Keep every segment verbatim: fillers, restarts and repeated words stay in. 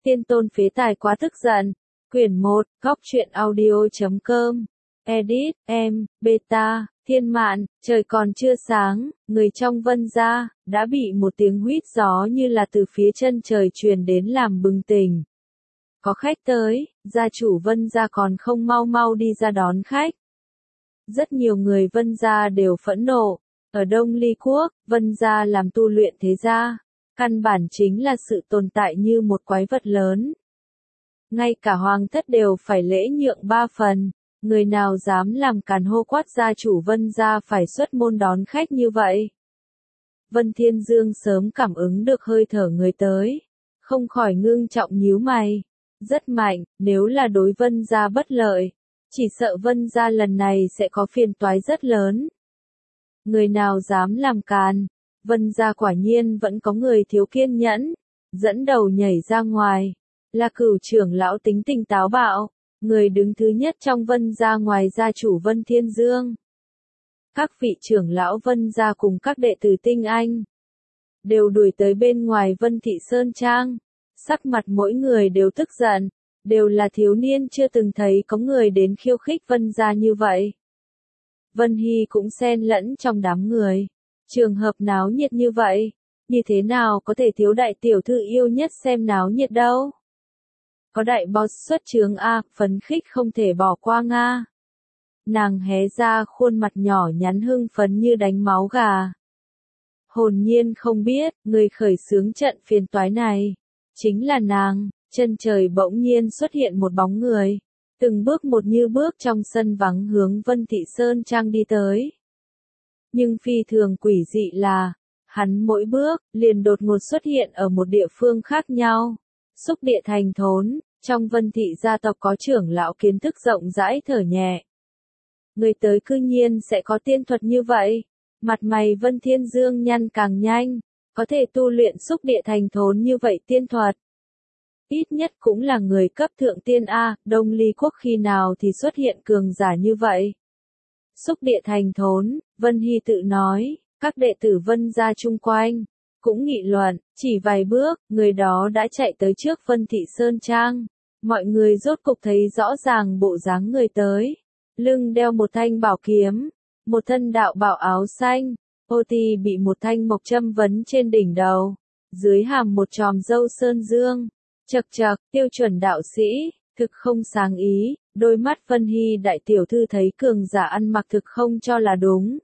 Tiên tôn phế tài quá tức giận. Quyển một, góc truyện audio chấm com. Edit, em, beta, thiên mạn, trời còn chưa sáng, người trong Vân gia, đã bị một tiếng huýt gió như là từ phía chân trời truyền đến làm bừng tỉnh. Có khách tới, gia chủ Vân gia còn không mau mau đi ra đón khách. Rất nhiều người Vân gia đều phẫn nộ. Ở Đông Ly Quốc, Vân gia làm tu luyện thế gia, căn bản chính là sự tồn tại như một quái vật lớn. Ngay cả hoàng thất đều phải lễ nhượng ba phần, người nào dám làm càn hô quát gia chủ Vân gia phải xuất môn đón khách như vậy. Vân Thiên Dương sớm cảm ứng được hơi thở người tới, không khỏi ngưng trọng nhíu mày. Rất mạnh, nếu là đối Vân gia bất lợi, chỉ sợ Vân gia lần này sẽ có phiền toái rất lớn. Người nào dám làm càn, Vân gia quả nhiên vẫn có người thiếu kiên nhẫn, dẫn đầu nhảy ra ngoài, là Cửu trưởng lão tính tình táo bạo, người đứng thứ nhất trong Vân gia ngoài gia chủ Vân Thiên Dương. Các vị trưởng lão Vân gia cùng các đệ tử tinh anh đều đuổi tới bên ngoài Vân Thị Sơn Trang, sắc mặt mỗi người đều tức giận, đều là thiếu niên chưa từng thấy có người đến khiêu khích Vân gia như vậy. Vân Hy cũng xen lẫn trong đám người. Trường hợp náo nhiệt như vậy, như thế nào có thể thiếu đại tiểu thư yêu nhất xem náo nhiệt đâu. Có đại boss xuất chướng a, phấn khích không thể bỏ qua nga. Nàng hé ra khuôn mặt nhỏ nhắn hưng phấn như đánh máu gà. Hồn nhiên không biết, người khởi xướng trận phiền toái này, chính là nàng. Chân trời bỗng nhiên xuất hiện một bóng người, từng bước một như bước trong sân vắng hướng Vân Thị Sơn Trang đi tới. Nhưng phi thường quỷ dị là, hắn mỗi bước, liền đột ngột xuất hiện ở một địa phương khác nhau. Xúc địa thành thốn, trong Vân Thị gia tộc có trưởng lão kiến thức rộng rãi thở nhẹ. Người tới cư nhiên sẽ có tiên thuật như vậy. Mặt mày Vân Thiên Dương nhăn càng nhanh, có thể tu luyện xúc địa thành thốn như vậy tiên thuật. Ít nhất cũng là người cấp thượng tiên A, Đông Ly Quốc khi nào thì xuất hiện cường giả như vậy. Xúc địa thành thốn, Vân Hy tự nói, các đệ tử Vân gia chung quanh, cũng nghị luận, chỉ vài bước, người đó đã chạy tới trước Vân Thị Sơn Trang. Mọi người rốt cục thấy rõ ràng bộ dáng người tới. Lưng đeo một thanh bảo kiếm, một thân đạo bào áo xanh, ô ti bị một thanh mộc châm vấn trên đỉnh đầu, dưới hàm một chòm râu sơn dương. Chậc chậc, tiêu chuẩn đạo sĩ, thực không sáng ý, đôi mắt Vân Hy đại tiểu thư thấy cường giả ăn mặc thực không cho là đúng.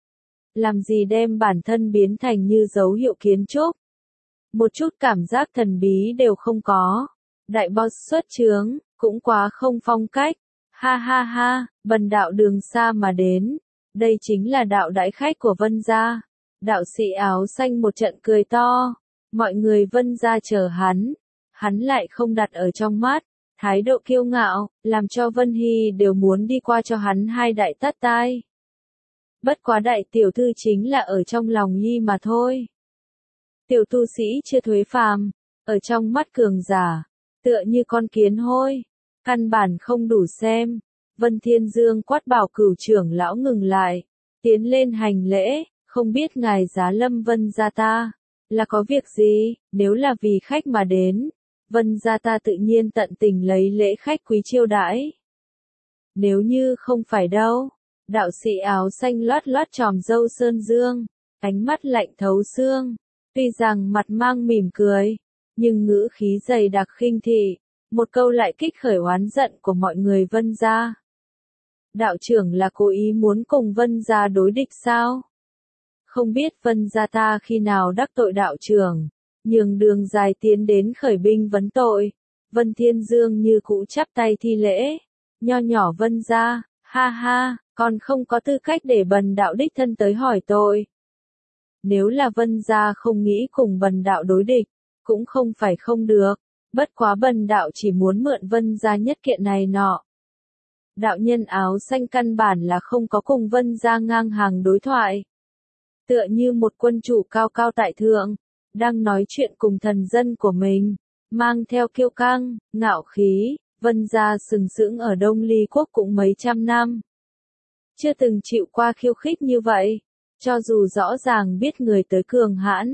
Làm gì đem bản thân biến thành như dấu hiệu kiến trúc. Một chút cảm giác thần bí đều không có. Đại boss xuất chướng, cũng quá không phong cách. Ha ha ha, bần đạo đường xa mà đến. Đây chính là đạo đại khách của Vân gia. Đạo sĩ áo xanh một trận cười to. Mọi người Vân gia chờ hắn. Hắn lại không đặt ở trong mắt, thái độ kiêu ngạo, làm cho Vân Hy đều muốn đi qua cho hắn hai đại tát tai. Bất quá đại tiểu thư chính là ở trong lòng Nhi mà thôi. Tiểu tu sĩ chưa thuế phàm, ở trong mắt cường giả, tựa như con kiến hôi, căn bản không đủ xem. Vân Thiên Dương quát bảo Cửu trưởng lão ngừng lại, tiến lên hành lễ, không biết ngài Giá Lâm Vân gia ta, là có việc gì, nếu là vì khách mà đến. Vân gia ta tự nhiên tận tình lấy lễ khách quý chiêu đãi. Nếu như không phải đâu, đạo sĩ áo xanh loát loát tròm râu sơn dương, ánh mắt lạnh thấu xương, tuy rằng mặt mang mỉm cười, nhưng ngữ khí dày đặc khinh thị, một câu lại kích khởi oán giận của mọi người Vân gia. Đạo trưởng là cố ý muốn cùng Vân gia đối địch sao? Không biết Vân gia ta khi nào đắc tội đạo trưởng. Nhường đường dài tiến đến khởi binh vấn tội. Vân Thiên Dương như cũ chắp tay thi lễ. Nho nhỏ Vân gia, ha ha, còn không có tư cách để bần đạo đích thân tới hỏi tội. Nếu là Vân gia không nghĩ cùng bần đạo đối địch, cũng không phải không được. Bất quá bần đạo chỉ muốn mượn Vân gia nhất kiện này nọ. Đạo nhân áo xanh căn bản là không có cùng Vân gia ngang hàng đối thoại. Tựa như một quân chủ cao cao tại thượng. Đang nói chuyện cùng thần dân của mình, mang theo kiêu căng, ngạo khí, Vân gia sừng sững ở Đông Ly Quốc cũng mấy trăm năm. Chưa từng chịu qua khiêu khích như vậy, cho dù rõ ràng biết người tới cường hãn,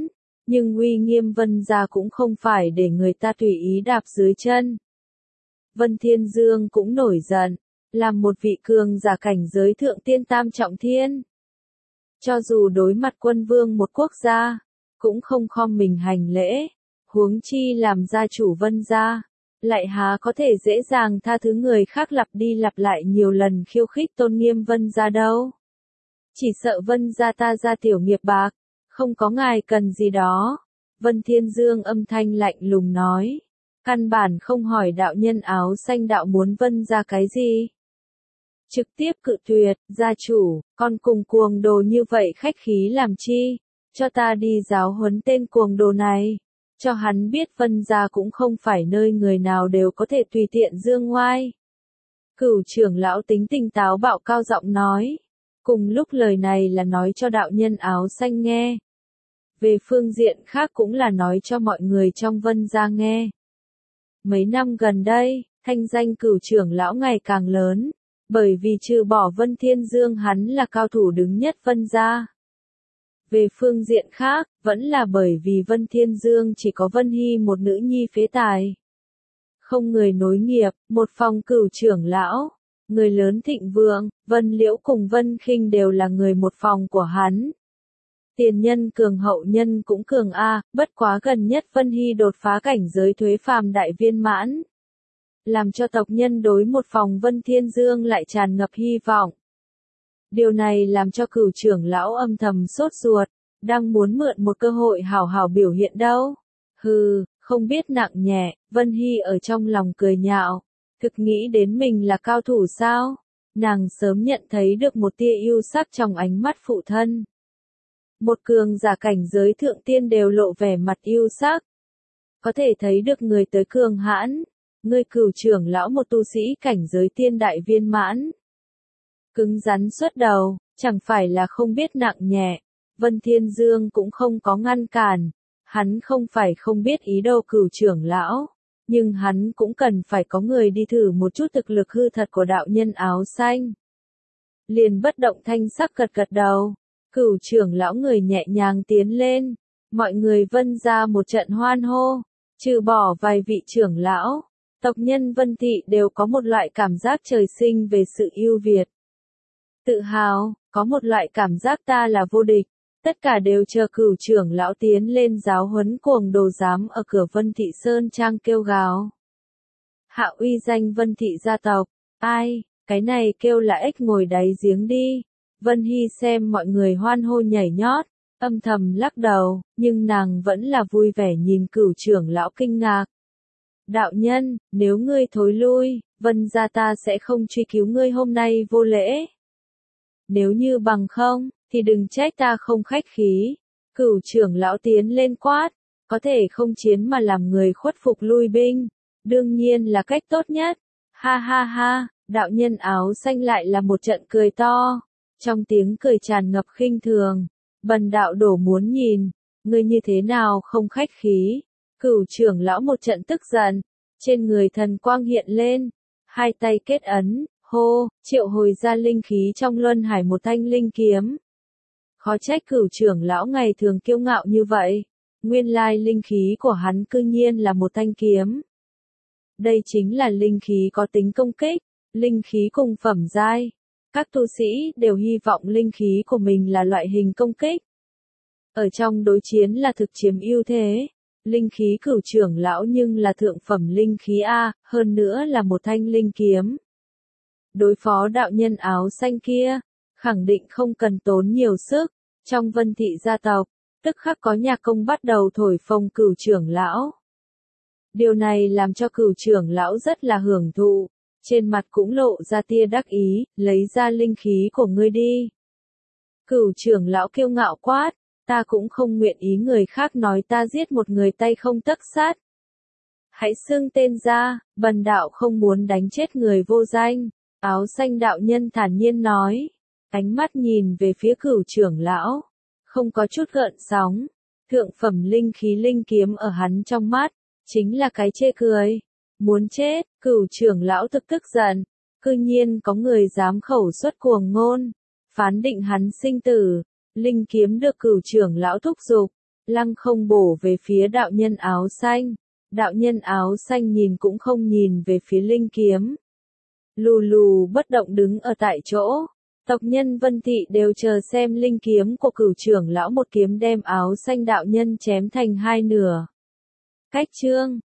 Nhưng uy nghiêm Vân gia cũng không phải để người ta tùy ý đạp dưới chân. Vân Thiên Dương cũng nổi giận, làm một vị cường giả cảnh giới thượng tiên tam trọng thiên. Cho dù đối mặt quân vương một quốc gia, cũng không khom mình hành lễ, huống chi làm gia chủ Vân gia, lại há có thể dễ dàng tha thứ người khác lặp đi lặp lại nhiều lần khiêu khích tôn nghiêm Vân gia đâu. Chỉ sợ Vân gia ta ra tiểu nghiệp bạc, không có ngài cần gì đó. Vân Thiên Dương âm thanh lạnh lùng nói, căn bản không hỏi đạo nhân áo xanh đạo muốn Vân gia cái gì. Trực tiếp cự tuyệt, gia chủ, con cùng cuồng đồ như vậy khách khí làm chi, cho ta đi giáo huấn tên cuồng đồ này, cho hắn biết Vân gia cũng không phải nơi người nào đều có thể tùy tiện dương ngoai. Cửu trưởng lão tính tình táo bạo cao giọng nói, cùng lúc lời này là nói cho đạo nhân áo xanh nghe. Về phương diện khác cũng là nói cho mọi người trong Vân gia nghe. Mấy năm gần đây, thanh danh cửu trưởng lão ngày càng lớn, bởi vì trừ bỏ Vân Thiên Dương hắn là cao thủ đứng nhất Vân gia. Về phương diện khác, vẫn là bởi vì Vân Thiên Dương chỉ có Vân Hy một nữ nhi phế tài. Không người nối nghiệp, một phòng cửu trưởng lão, người lớn thịnh vượng, Vân Liễu cùng Vân Khinh đều là người một phòng của hắn. Tiền nhân cường hậu nhân cũng cường a, bất quá gần nhất Vân Hy đột phá cảnh giới thuế phàm đại viên mãn. Làm cho tộc nhân đối một phòng Vân Thiên Dương lại tràn ngập hy vọng. Điều này làm cho cửu trưởng lão âm thầm sốt ruột, đang muốn mượn một cơ hội hào hào biểu hiện đâu. Hừ, không biết nặng nhẹ, Vân Hy ở trong lòng cười nhạo, thực nghĩ đến mình là cao thủ sao? Nàng sớm nhận thấy được một tia yêu sắc trong ánh mắt phụ thân. Một cường giả cảnh giới thượng tiên đều lộ vẻ mặt yêu sắc. Có thể thấy được người tới cường hãn, người cửu trưởng lão một tu sĩ cảnh giới tiên đại viên mãn. Cứng rắn xuất đầu, chẳng phải là không biết nặng nhẹ, Vân Thiên Dương cũng không có ngăn cản, hắn không phải không biết ý đồ cửu trưởng lão, nhưng hắn cũng cần phải có người đi thử một chút thực lực hư thật của đạo nhân áo xanh. Liền bất động thanh sắc gật gật đầu, cửu trưởng lão người nhẹ nhàng tiến lên, mọi người Vân gia một trận hoan hô, trừ bỏ vài vị trưởng lão, tộc nhân Vân thị đều có một loại cảm giác trời sinh về sự ưu việt. Tự hào, có một loại cảm giác ta là vô địch, tất cả đều chờ cửu trưởng lão tiến lên giáo huấn cuồng đồ dám ở cửa Vân thị sơn trang kêu gào. Hạ uy danh Vân thị gia tộc, ai, cái này kêu là ếch ngồi đáy giếng đi. Vân Hy xem mọi người hoan hô nhảy nhót, âm thầm lắc đầu, nhưng nàng vẫn là vui vẻ nhìn cửu trưởng lão kinh ngạc. Đạo nhân, nếu ngươi thối lui, Vân gia ta sẽ không truy cứu ngươi hôm nay vô lễ. Nếu như bằng không, thì đừng trách ta không khách khí. Cửu trưởng lão tiến lên quát, có thể không chiến mà làm người khuất phục lui binh, đương nhiên là cách tốt nhất. Ha ha ha, đạo nhân áo xanh lại là một trận cười to, trong tiếng cười tràn ngập khinh thường. Bần đạo đổ muốn nhìn, ngươi như thế nào không khách khí. Cửu trưởng lão một trận tức giận, trên người thần quang hiện lên, hai tay kết ấn, hô, triệu hồi ra linh khí trong luân hải một thanh linh kiếm. Khó trách cửu trưởng lão ngày thường kiêu ngạo như vậy, nguyên lai linh khí của hắn cư nhiên là một thanh kiếm. Đây chính là linh khí có tính công kích, linh khí cùng phẩm giai. Các tu sĩ đều hy vọng linh khí của mình là loại hình công kích. Ở trong đối chiến là thực chiếm ưu thế. Linh khí cửu trưởng lão nhưng là thượng phẩm linh khí A, hơn nữa là một thanh linh kiếm. Đối phó đạo nhân áo xanh kia, khẳng định không cần tốn nhiều sức. Trong Vân thị gia tộc, tức khắc có nhạc công bắt đầu thổi phồng cửu trưởng lão. Điều này làm cho cửu trưởng lão rất là hưởng thụ, trên mặt cũng lộ ra tia đắc ý, lấy ra linh khí của ngươi đi. Cửu trưởng lão kiêu ngạo quát, ta cũng không nguyện ý người khác nói ta giết một người tay không tấc sắt. Hãy xưng tên ra, bần đạo không muốn đánh chết người vô danh. Áo xanh đạo nhân thản nhiên nói, ánh mắt nhìn về phía cửu trưởng lão, không có chút gợn sóng. Thượng phẩm linh khí linh kiếm ở hắn trong mắt, chính là cái chê cười. Muốn chết, cửu trưởng lão thực tức giận, cư nhiên có người dám khẩu xuất cuồng ngôn, phán định hắn sinh tử. Linh kiếm được cửu trưởng lão thúc giục, lăng không bổ về phía đạo nhân áo xanh. Đạo nhân áo xanh nhìn cũng không nhìn về phía linh kiếm. Lù lù bất động đứng ở tại chỗ. Tộc nhân Vân Thị đều chờ xem linh kiếm của Cửu trưởng lão một kiếm đem áo xanh đạo nhân chém thành hai nửa. Cách chương